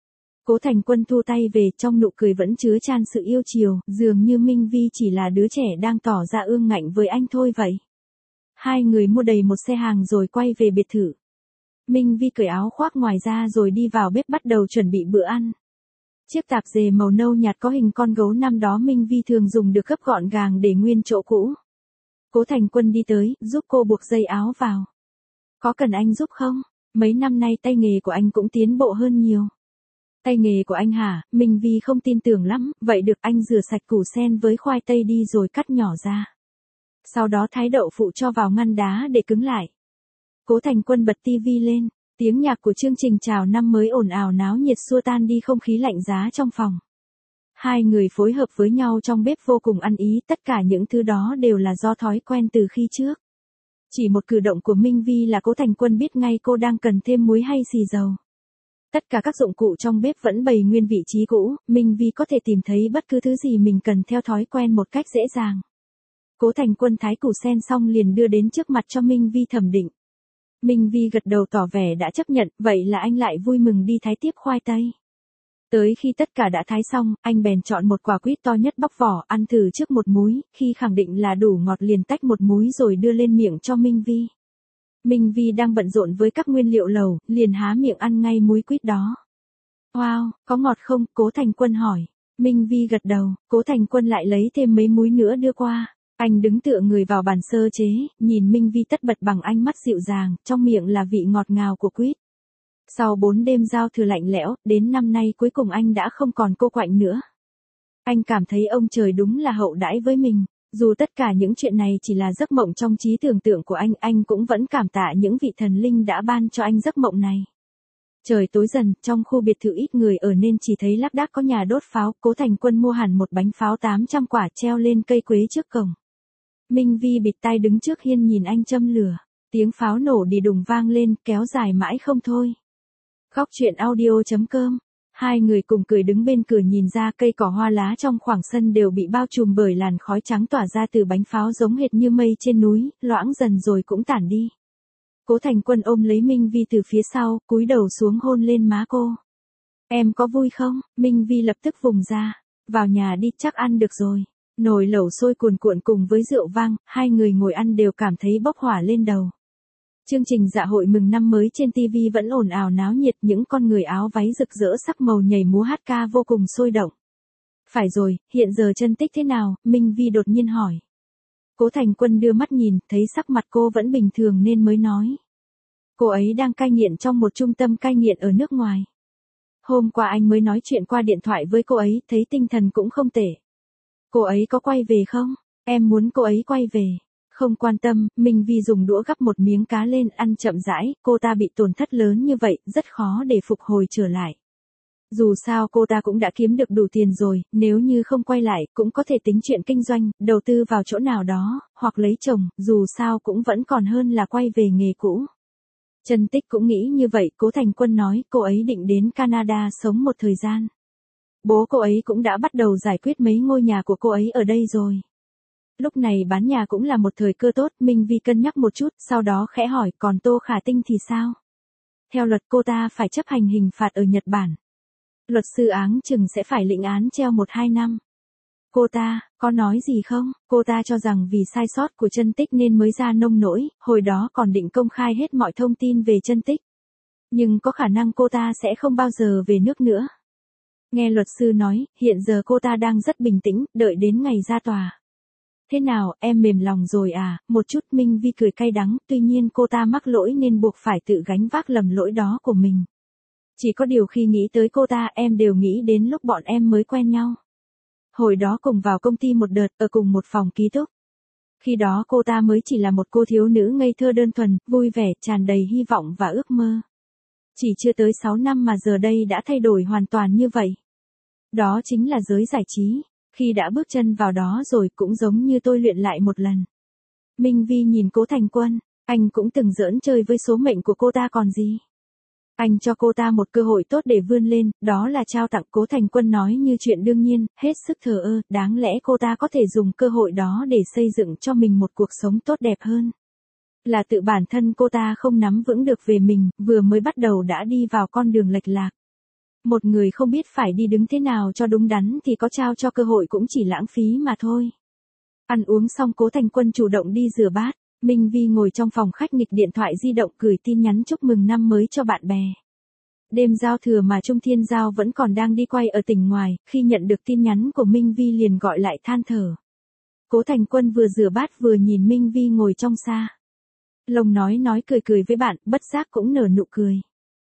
Cố Thành Quân thu tay về, trong nụ cười vẫn chứa chan sự yêu chiều, dường như Minh Vi chỉ là đứa trẻ đang tỏ ra ương ngạnh với anh thôi vậy. Hai người mua đầy một xe hàng rồi quay về biệt thự. Minh Vi cởi áo khoác ngoài ra rồi đi vào bếp bắt đầu chuẩn bị bữa ăn. Chiếc tạp dề màu nâu nhạt có hình con gấu năm đó Minh Vi thường dùng được gấp gọn gàng để nguyên chỗ cũ. Cố Thành Quân đi tới, giúp cô buộc dây áo vào. Có cần anh giúp không? Mấy năm nay tay nghề của anh cũng tiến bộ hơn nhiều. Tay nghề của anh hả? Minh Vi không tin tưởng lắm, vậy được anh rửa sạch củ sen với khoai tây đi rồi cắt nhỏ ra. Sau đó thái đậu phụ cho vào ngăn đá để cứng lại. Cố Thành Quân bật tivi lên, tiếng nhạc của chương trình chào năm mới ồn ào náo nhiệt xua tan đi không khí lạnh giá trong phòng. Hai người phối hợp với nhau trong bếp vô cùng ăn ý, tất cả những thứ đó đều là do thói quen từ khi trước. Chỉ một cử động của Minh Vi là Cố Thành Quân biết ngay cô đang cần thêm muối hay xì dầu. Tất cả các dụng cụ trong bếp vẫn bày nguyên vị trí cũ, Minh Vi có thể tìm thấy bất cứ thứ gì mình cần theo thói quen một cách dễ dàng. Cố Thành Quân thái củ sen xong liền đưa đến trước mặt cho Minh Vi thẩm định. Minh Vi gật đầu tỏ vẻ đã chấp nhận, vậy là anh lại vui mừng đi thái tiếp khoai tây. Tới khi tất cả đã thái xong, anh bèn chọn một quả quýt to nhất bóc vỏ, ăn thử trước một múi, khi khẳng định là đủ ngọt liền tách một múi rồi đưa lên miệng cho Minh Vi. Minh Vi đang bận rộn với các nguyên liệu lẩu, liền há miệng ăn ngay múi quýt đó. Wow, có ngọt không? Cố Thành Quân hỏi. Minh Vi gật đầu, Cố Thành Quân lại lấy thêm mấy múi nữa đưa qua. Anh đứng tựa người vào bàn sơ chế, nhìn Minh Vi tất bật bằng ánh mắt dịu dàng, trong miệng là vị ngọt ngào của quýt. Sau bốn đêm giao thừa lạnh lẽo, đến năm nay cuối cùng anh đã không còn cô quạnh nữa. Anh cảm thấy ông trời đúng là hậu đãi với mình. Dù tất cả những chuyện này chỉ là giấc mộng trong trí tưởng tượng của anh, anh cũng vẫn cảm tạ những vị thần linh đã ban cho anh giấc mộng này. Trời tối dần, trong khu biệt thự ít người ở nên chỉ thấy lác đác có nhà đốt pháo. Cố Thành Quân mua hẳn một bánh pháo tám trăm quả treo lên cây quế trước cổng. Minh Vi bịt tai đứng trước hiên nhìn anh châm lửa. Tiếng pháo nổ đi đùng vang lên, kéo dài mãi không thôi. Khóc chuyện audio chấm com. Hai người cùng cười đứng bên cửa nhìn ra, cây cỏ hoa lá trong khoảng sân đều bị bao trùm bởi làn khói trắng tỏa ra từ bánh pháo giống hệt như mây trên núi, loãng dần rồi cũng tản đi. Cố Thành Quân ôm lấy Minh Vi từ phía sau, cúi đầu xuống hôn lên má cô. Em có vui không? Minh Vi lập tức vùng ra. Vào nhà đi, chắc ăn được rồi. Nồi lẩu sôi cuồn cuộn cùng với rượu vang, hai người ngồi ăn đều cảm thấy bốc hỏa lên đầu. Chương trình dạ hội mừng năm mới trên ti vi vẫn ồn ào náo nhiệt, những con người áo váy rực rỡ sắc màu nhảy múa hát ca vô cùng sôi động. Phải rồi, hiện giờ Trân Tích thế nào? Minh Vi đột nhiên hỏi. Cố Thành Quân đưa mắt nhìn, thấy sắc mặt cô vẫn bình thường nên mới nói. Cô ấy đang cai nghiện trong một trung tâm cai nghiện ở nước ngoài. Hôm qua anh mới nói chuyện qua điện thoại với cô ấy, thấy tinh thần cũng không tệ. Cô ấy có quay về không? Em muốn cô ấy quay về. Không quan tâm, Minh Vi dùng đũa gắp một miếng cá lên ăn chậm rãi, cô ta bị tổn thất lớn như vậy, rất khó để phục hồi trở lại. Dù sao cô ta cũng đã kiếm được đủ tiền rồi, nếu như không quay lại, cũng có thể tính chuyện kinh doanh, đầu tư vào chỗ nào đó, hoặc lấy chồng, dù sao cũng vẫn còn hơn là quay về nghề cũ. Trân Tích cũng nghĩ như vậy, Cố Thành Quân nói, cô ấy định đến Canada sống một thời gian. Bố cô ấy cũng đã bắt đầu giải quyết mấy ngôi nhà của cô ấy ở đây rồi. Lúc này bán nhà cũng là một thời cơ tốt, Minh Vi cân nhắc một chút, sau đó khẽ hỏi, còn Tô Khả Tinh thì sao? Theo luật cô ta phải chấp hành hình phạt ở Nhật Bản. Luật sư áng chừng sẽ phải lĩnh án treo một hai năm. Cô ta, có nói gì không? Cô ta cho rằng vì sai sót của Trân Tích nên mới ra nông nỗi, hồi đó còn định công khai hết mọi thông tin về Trân Tích. Nhưng có khả năng cô ta sẽ không bao giờ về nước nữa. Nghe luật sư nói, hiện giờ cô ta đang rất bình tĩnh, đợi đến ngày ra tòa. Thế nào, em mềm lòng rồi à? Một chút. Minh Vi cười cay đắng, tuy nhiên cô ta mắc lỗi nên buộc phải tự gánh vác lầm lỗi đó của mình. Chỉ có điều khi nghĩ tới cô ta em đều nghĩ đến lúc bọn em mới quen nhau. Hồi đó cùng vào công ty một đợt, ở cùng một phòng ký túc. Khi đó cô ta mới chỉ là một cô thiếu nữ ngây thơ đơn thuần, vui vẻ, tràn đầy hy vọng và ước mơ. Chỉ chưa tới sáu năm mà giờ đây đã thay đổi hoàn toàn như vậy. Đó chính là giới giải trí. Khi đã bước chân vào đó rồi cũng giống như tôi luyện lại một lần. Minh Vi nhìn Cố Thành Quân, anh cũng từng giỡn chơi với số mệnh của cô ta còn gì. Anh cho cô ta một cơ hội tốt để vươn lên, đó là trao tặng. Cố Thành Quân nói như chuyện đương nhiên, hết sức thờ ơ, đáng lẽ cô ta có thể dùng cơ hội đó để xây dựng cho mình một cuộc sống tốt đẹp hơn. Là tự bản thân cô ta không nắm vững được về mình, vừa mới bắt đầu đã đi vào con đường lệch lạc. Một người không biết phải đi đứng thế nào cho đúng đắn thì có trao cho cơ hội cũng chỉ lãng phí mà thôi. Ăn uống xong Cố Thành Quân chủ động đi rửa bát. Minh Vi ngồi trong phòng khách nghịch điện thoại di động gửi tin nhắn chúc mừng năm mới cho bạn bè. Đêm giao thừa mà Trung Thiên Giao vẫn còn đang đi quay ở tỉnh ngoài, khi nhận được tin nhắn của Minh Vi liền gọi lại than thở. Cố Thành Quân vừa rửa bát vừa nhìn Minh Vi ngồi trong xa. Lông nói nói cười cười với bạn, bất giác cũng nở nụ cười.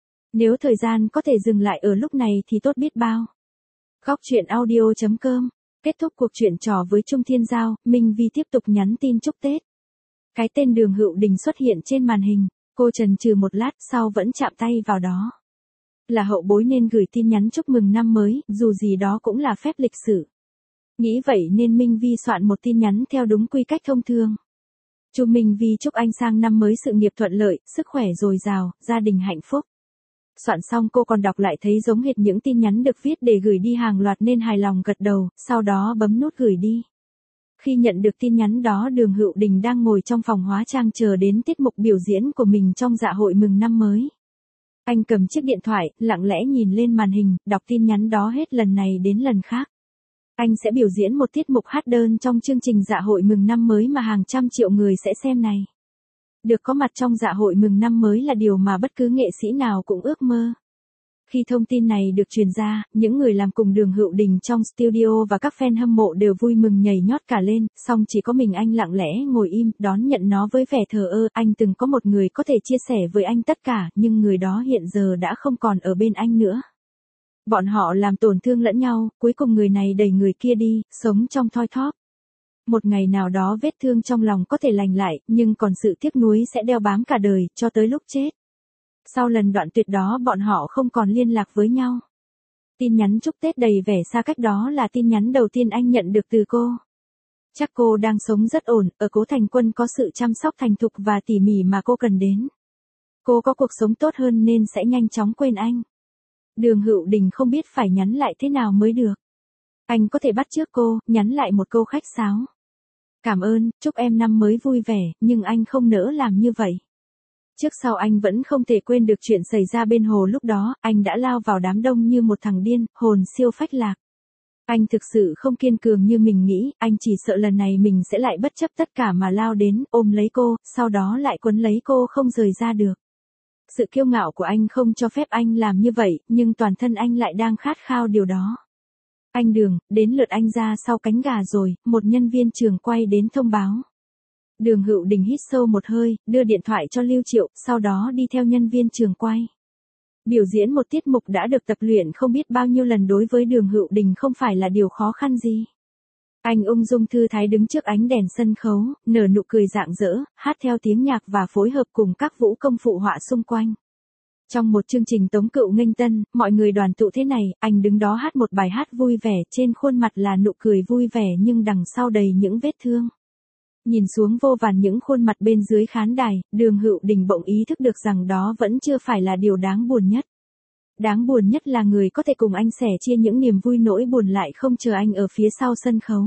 Nếu thời gian có thể dừng lại ở lúc này thì tốt biết bao. Góc truyện audio chấm com. Kết thúc cuộc chuyện trò với Trung Thiên Giao, Minh Vi tiếp tục nhắn tin chúc Tết. Cái tên Đường Hữu Đình xuất hiện trên màn hình, cô chần chừ một lát sau vẫn chạm tay vào đó. Là hậu bối nên gửi tin nhắn chúc mừng năm mới, dù gì đó cũng là phép lịch sử. Nghĩ vậy nên Minh Vi soạn một tin nhắn theo đúng quy cách thông thường. Chu Minh Vi chúc anh sang năm mới sự nghiệp thuận lợi, sức khỏe dồi dào, gia đình hạnh phúc. Soạn xong cô còn đọc lại thấy giống hệt những tin nhắn được viết để gửi đi hàng loạt nên hài lòng gật đầu, sau đó bấm nút gửi đi. Khi nhận được tin nhắn đó, Đường Hữu Đình đang ngồi trong phòng hóa trang chờ đến tiết mục biểu diễn của mình trong dạ hội mừng năm mới. Anh cầm chiếc điện thoại, lặng lẽ nhìn lên màn hình, đọc tin nhắn đó hết lần này đến lần khác. Anh sẽ biểu diễn một tiết mục hát đơn trong chương trình dạ hội mừng năm mới mà hàng trăm triệu người sẽ xem này. Được có mặt trong dạ hội mừng năm mới là điều mà bất cứ nghệ sĩ nào cũng ước mơ. Khi thông tin này được truyền ra, những người làm cùng Đường Hữu Đình trong studio và các fan hâm mộ đều vui mừng nhảy nhót cả lên, song chỉ có mình anh lặng lẽ ngồi im, đón nhận nó với vẻ thờ ơ. Anh từng có một người có thể chia sẻ với anh tất cả, nhưng người đó hiện giờ đã không còn ở bên anh nữa. Bọn họ làm tổn thương lẫn nhau, cuối cùng người này đẩy người kia đi, sống trong thoi thóp. Một ngày nào đó vết thương trong lòng có thể lành lại, nhưng còn sự tiếc nuối sẽ đeo bám cả đời, cho tới lúc chết. Sau lần đoạn tuyệt đó bọn họ không còn liên lạc với nhau. Tin nhắn chúc Tết đầy vẻ xa cách đó là tin nhắn đầu tiên anh nhận được từ cô. Chắc cô đang sống rất ổn, ở Cố Thành Quân có sự chăm sóc thành thục và tỉ mỉ mà cô cần đến. Cô có cuộc sống tốt hơn nên sẽ nhanh chóng quên anh. Đường Hữu Đình không biết phải nhắn lại thế nào mới được. Anh có thể bắt chước cô, nhắn lại một câu khách sáo. Cảm ơn, chúc em năm mới vui vẻ, nhưng anh không nỡ làm như vậy. Trước sau anh vẫn không thể quên được chuyện xảy ra bên hồ lúc đó, anh đã lao vào đám đông như một thằng điên, hồn siêu phách lạc. Anh thực sự không kiên cường như mình nghĩ, anh chỉ sợ lần này mình sẽ lại bất chấp tất cả mà lao đến, ôm lấy cô, sau đó lại quấn lấy cô không rời ra được. Sự kiêu ngạo của anh không cho phép anh làm như vậy, nhưng toàn thân anh lại đang khát khao điều đó. Anh Đường, đến lượt anh ra sau cánh gà rồi, một nhân viên trường quay đến thông báo. Đường Hữu Đình hít sâu một hơi, đưa điện thoại cho Lưu Triệu, sau đó đi theo nhân viên trường quay. Biểu diễn một tiết mục đã được tập luyện không biết bao nhiêu lần đối với Đường Hữu Đình không phải là điều khó khăn gì. Anh ung dung thư thái đứng trước ánh đèn sân khấu, nở nụ cười rạng rỡ, hát theo tiếng nhạc và phối hợp cùng các vũ công phụ họa xung quanh. Trong một chương trình tống cựu nghênh tân, mọi người đoàn tụ thế này, anh đứng đó hát một bài hát vui vẻ, trên khuôn mặt là nụ cười vui vẻ nhưng đằng sau đầy những vết thương. Nhìn xuống vô vàn những khuôn mặt bên dưới khán đài, Đường Hữu Đình bỗng ý thức được rằng đó vẫn chưa phải là điều đáng buồn nhất. Đáng buồn nhất là người có thể cùng anh sẻ chia những niềm vui nỗi buồn lại không chờ anh ở phía sau sân khấu.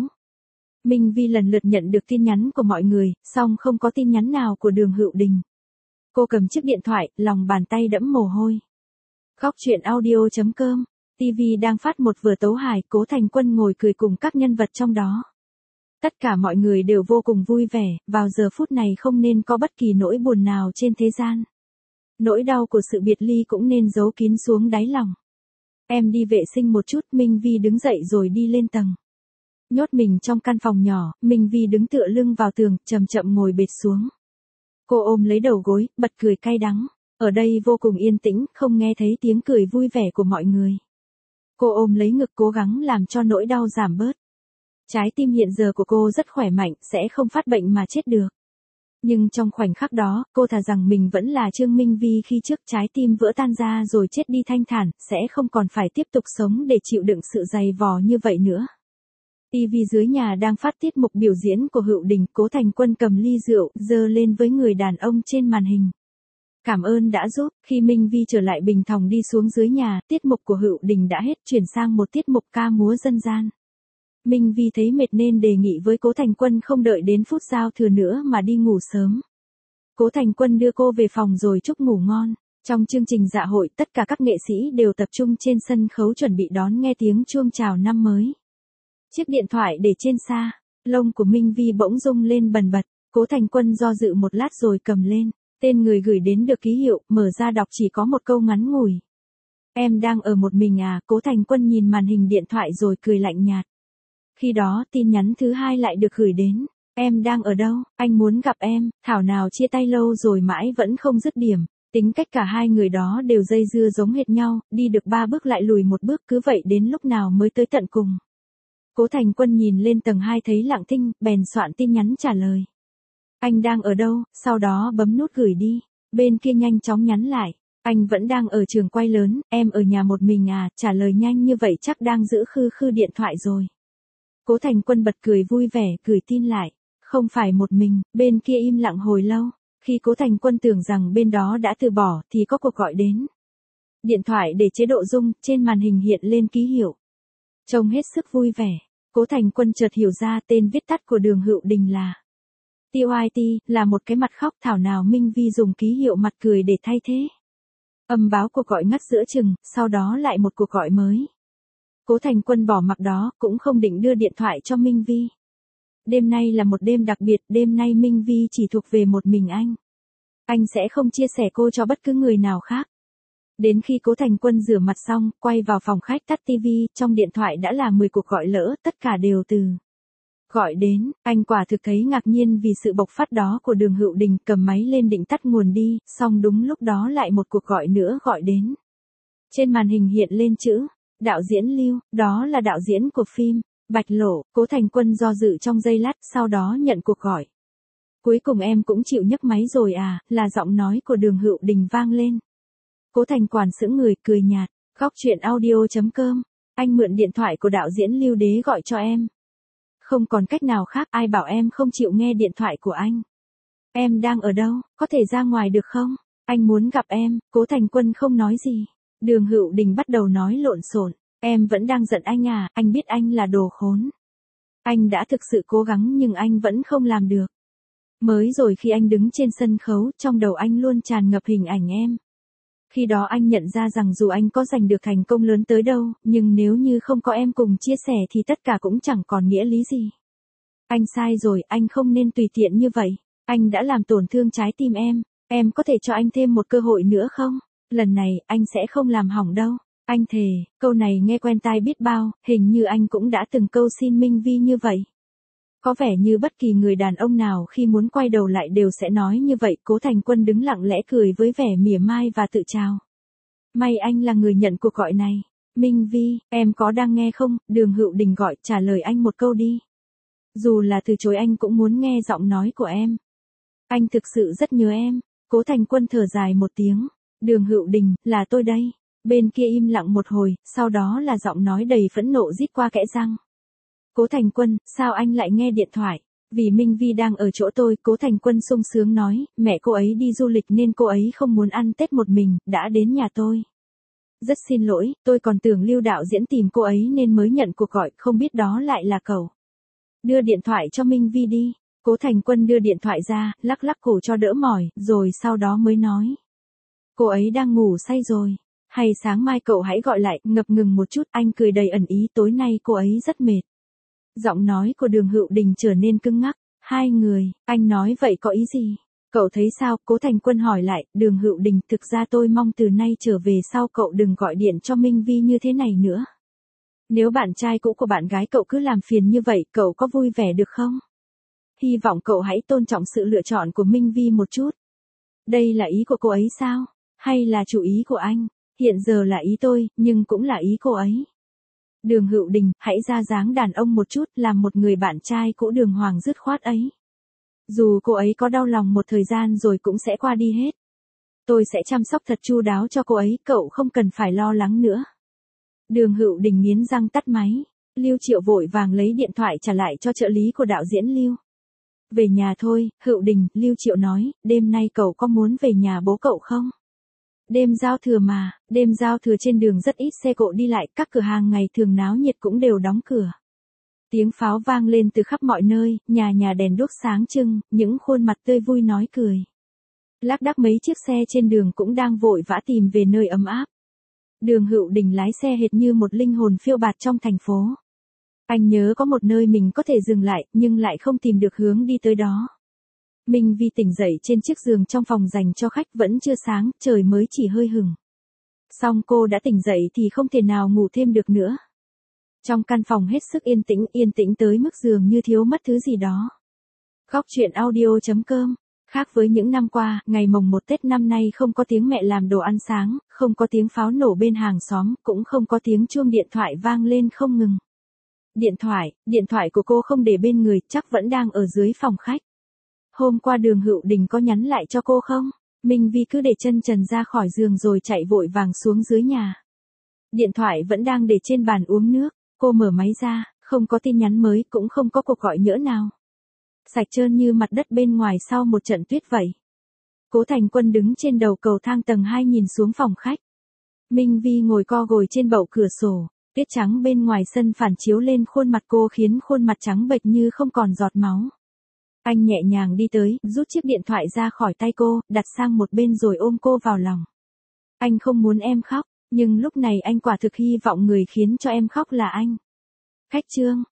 Minh Vi lần lượt nhận được tin nhắn của mọi người, song không có tin nhắn nào của Đường Hữu Đình. Cô cầm chiếc điện thoại, lòng bàn tay đẫm mồ hôi. Góc truyện audio chấm com, ti vi đang phát một vở tấu hài, Cố Thành Quân ngồi cười cùng các nhân vật trong đó. Tất cả mọi người đều vô cùng vui vẻ, vào giờ phút này không nên có bất kỳ nỗi buồn nào trên thế gian. Nỗi đau của sự biệt ly cũng nên giấu kín xuống đáy lòng. Em đi vệ sinh một chút, Minh Vi đứng dậy rồi đi lên tầng. Nhốt mình trong căn phòng nhỏ, Minh Vi đứng tựa lưng vào tường, chậm chậm ngồi bệt xuống. Cô ôm lấy đầu gối, bật cười cay đắng. Ở đây vô cùng yên tĩnh, không nghe thấy tiếng cười vui vẻ của mọi người. Cô ôm lấy ngực cố gắng làm cho nỗi đau giảm bớt. Trái tim hiện giờ của cô rất khỏe mạnh, sẽ không phát bệnh mà chết được. Nhưng trong khoảnh khắc đó, cô thà rằng mình vẫn là Trương Minh Vi khi trước, trái tim vỡ tan ra rồi chết đi thanh thản, sẽ không còn phải tiếp tục sống để chịu đựng sự dày vò như vậy nữa. ti vi dưới nhà đang phát tiết mục biểu diễn của Hữu Đình, Cố Thành Quân cầm ly rượu, giơ lên với người đàn ông trên màn hình. Cảm ơn đã giúp. Khi Minh Vi trở lại bình thòng đi xuống dưới nhà, tiết mục của Hữu Đình đã hết, chuyển sang một tiết mục ca múa dân gian. Minh Vi thấy mệt nên đề nghị với Cố Thành Quân không đợi đến phút giao thừa nữa mà đi ngủ sớm. Cố Thành Quân đưa cô về phòng rồi chúc ngủ ngon. Trong chương trình dạ hội, tất cả các nghệ sĩ đều tập trung trên sân khấu chuẩn bị đón nghe tiếng chuông chào năm mới. Chiếc điện thoại để trên xa, lông của Minh Vi bỗng rung lên bần bật. Cố Thành Quân do dự một lát rồi cầm lên. Tên người gửi đến được ký hiệu, mở ra đọc chỉ có một câu ngắn ngủi. Em đang ở một mình à? Cố Thành Quân nhìn màn hình điện thoại rồi cười lạnh nhạt. Khi đó tin nhắn thứ hai lại được gửi đến. Em đang ở đâu, anh muốn gặp em, thảo nào chia tay lâu rồi mãi vẫn không dứt điểm. Tính cách cả hai người đó đều dây dưa giống hệt nhau, đi được ba bước lại lùi một bước, cứ vậy đến lúc nào mới tới tận cùng. Cố Thành Quân nhìn lên tầng hai thấy Lặng Thinh, bèn soạn tin nhắn trả lời. Anh đang ở đâu, sau đó bấm nút gửi đi. Bên kia nhanh chóng nhắn lại. Anh vẫn đang ở trường quay lớn, em ở nhà một mình à, trả lời nhanh như vậy chắc đang giữ khư khư điện thoại rồi. Cố Thành Quân bật cười vui vẻ, gửi tin lại. Không phải một mình, bên kia im lặng hồi lâu. Khi Cố Thành Quân tưởng rằng bên đó đã từ bỏ, thì có cuộc gọi đến. Điện thoại để chế độ rung, trên màn hình hiện lên ký hiệu. Trông hết sức vui vẻ. Cố Thành Quân chợt hiểu ra tên viết tắt của Đường Hữu Đình là tê i tê, là một cái mặt khóc, thảo nào Minh Vi dùng ký hiệu mặt cười để thay thế. Âm báo cuộc gọi ngắt giữa chừng, sau đó lại một cuộc gọi mới. Cố Thành Quân bỏ mặc đó, cũng không định đưa điện thoại cho Minh Vi. Đêm nay là một đêm đặc biệt, đêm nay Minh Vi chỉ thuộc về một mình anh. Anh sẽ không chia sẻ cô cho bất cứ người nào khác. Đến khi Cố Thành Quân rửa mặt xong, quay vào phòng khách tắt tivi, trong điện thoại đã là mười cuộc gọi lỡ, tất cả đều từ gọi đến. Anh quả thực thấy ngạc nhiên vì sự bộc phát đó của Đường Hữu Đình, cầm máy lên định tắt nguồn đi, xong đúng lúc đó lại một cuộc gọi nữa gọi đến. Trên màn hình hiện lên chữ, đạo diễn Lưu, đó là đạo diễn của phim Bạch Lộ. Cố Thành Quân do dự trong giây lát, sau đó nhận cuộc gọi. Cuối cùng em cũng chịu nhấc máy rồi à, là giọng nói của Đường Hữu Đình vang lên. Cố Thành Quản sững người, cười nhạt, góc truyện audio chấm com, anh mượn điện thoại của đạo diễn Lưu Đế gọi cho em. Không còn cách nào khác, ai bảo em không chịu nghe điện thoại của anh. Em đang ở đâu, có thể ra ngoài được không? Anh muốn gặp em. Cố Thành Quân không nói gì. Đường Hữu Đình bắt đầu nói lộn xộn. Em vẫn đang giận anh à, anh biết anh là đồ khốn. Anh đã thực sự cố gắng nhưng anh vẫn không làm được. Mới rồi khi anh đứng trên sân khấu, trong đầu anh luôn tràn ngập hình ảnh em. Khi đó anh nhận ra rằng dù anh có giành được thành công lớn tới đâu, nhưng nếu như không có em cùng chia sẻ thì tất cả cũng chẳng còn nghĩa lý gì. Anh sai rồi, anh không nên tùy tiện như vậy. Anh đã làm tổn thương trái tim em. Em có thể cho anh thêm một cơ hội nữa không? Lần này, anh sẽ không làm hỏng đâu. Anh thề, câu này nghe quen tai biết bao, hình như anh cũng đã từng câu xin Minh Vi như vậy. Có vẻ như bất kỳ người đàn ông nào khi muốn quay đầu lại đều sẽ nói như vậy. Cố Thành Quân đứng lặng lẽ cười với vẻ mỉa mai và tự chào. May anh là người nhận cuộc gọi này. Minh Vi, em có đang nghe không? Đường Hữu Đình gọi, trả lời anh một câu đi. Dù là từ chối anh cũng muốn nghe giọng nói của em. Anh thực sự rất nhớ em. Cố Thành Quân thở dài một tiếng. Đường Hữu Đình, là tôi đây. Bên kia im lặng một hồi, sau đó là giọng nói đầy phẫn nộ rít qua kẽ răng. Cố Thành Quân, sao anh lại nghe điện thoại? Vì Minh Vi đang ở chỗ tôi. Cố Thành Quân sung sướng nói, mẹ cô ấy đi du lịch nên cô ấy không muốn ăn Tết một mình, đã đến nhà tôi. Rất xin lỗi, tôi còn tưởng Lưu đạo diễn tìm cô ấy nên mới nhận cuộc gọi, không biết đó lại là cậu. Đưa điện thoại cho Minh Vi đi. Cố Thành Quân đưa điện thoại ra, lắc lắc cổ cho đỡ mỏi, rồi sau đó mới nói. Cô ấy đang ngủ say rồi. Hay sáng mai cậu hãy gọi lại. Ngập ngừng một chút, anh cười đầy ẩn ý, tối nay cô ấy rất mệt. Giọng nói của Đường Hữu Đình trở nên cứng ngắc. Hai người, anh nói vậy có ý gì? Cậu thấy sao? Cố Thành Quân hỏi lại. Đường Hữu Đình, thực ra tôi mong từ nay trở về sau cậu đừng gọi điện cho Minh Vi như thế này nữa. Nếu bạn trai cũ của bạn gái cậu cứ làm phiền như vậy, cậu có vui vẻ được không? Hy vọng cậu hãy tôn trọng sự lựa chọn của Minh Vi một chút. Đây là ý của cô ấy sao? Hay là chủ ý của anh? Hiện giờ là ý tôi, nhưng cũng là ý cô ấy. Đường Hữu Đình, hãy ra dáng đàn ông một chút, làm một người bạn trai cũ đường hoàng dứt khoát ấy. Dù cô ấy có đau lòng một thời gian rồi cũng sẽ qua đi hết. Tôi sẽ chăm sóc thật chu đáo cho cô ấy, cậu không cần phải lo lắng nữa. Đường Hữu Đình nghiến răng tắt máy. Lưu Triệu vội vàng lấy điện thoại trả lại cho trợ lý của đạo diễn Lưu. Về nhà thôi, Hữu Đình, Lưu Triệu nói, đêm nay cậu có muốn về nhà bố cậu không? Đêm giao thừa mà, đêm giao thừa trên đường rất ít xe cộ đi lại, các cửa hàng ngày thường náo nhiệt cũng đều đóng cửa. Tiếng pháo vang lên từ khắp mọi nơi, nhà nhà đèn đuốc sáng trưng, những khuôn mặt tươi vui nói cười. Lác đác mấy chiếc xe trên đường cũng đang vội vã tìm về nơi ấm áp. Đường Hữu Đình lái xe hệt như một linh hồn phiêu bạt trong thành phố. Anh nhớ có một nơi mình có thể dừng lại, nhưng lại không tìm được hướng đi tới đó. Minh Vi tỉnh dậy trên chiếc giường trong phòng dành cho khách, vẫn chưa sáng, trời mới chỉ hơi hửng. Xong cô đã tỉnh dậy thì không thể nào ngủ thêm được nữa. Trong căn phòng hết sức yên tĩnh, yên tĩnh tới mức dường như thiếu mất thứ gì đó. Góc chuyện audio chấm com. Khác với những năm qua, ngày mồng một Tết năm nay không có tiếng mẹ làm đồ ăn sáng, không có tiếng pháo nổ bên hàng xóm, cũng không có tiếng chuông điện thoại vang lên không ngừng. Điện thoại, điện thoại của cô không để bên người, chắc vẫn đang ở dưới phòng khách. Hôm qua Đường Hữu Đình có nhắn lại cho cô không? Minh Vi cứ để chân trần ra khỏi giường rồi chạy vội vàng xuống dưới nhà. Điện thoại vẫn đang để trên bàn uống nước, cô mở máy ra, không có tin nhắn mới, cũng không có cuộc gọi nhỡ nào. Sạch trơn như mặt đất bên ngoài sau một trận tuyết vậy. Cố Thành Quân đứng trên đầu cầu thang tầng hai nhìn xuống phòng khách. Minh Vi ngồi co gồi trên bậu cửa sổ, tuyết trắng bên ngoài sân phản chiếu lên khuôn mặt cô khiến khuôn mặt trắng bệch như không còn giọt máu. Anh nhẹ nhàng đi tới, rút chiếc điện thoại ra khỏi tay cô, đặt sang một bên rồi ôm cô vào lòng. Anh không muốn em khóc, nhưng lúc này anh quả thực hy vọng người khiến cho em khóc là anh. Khách Trương,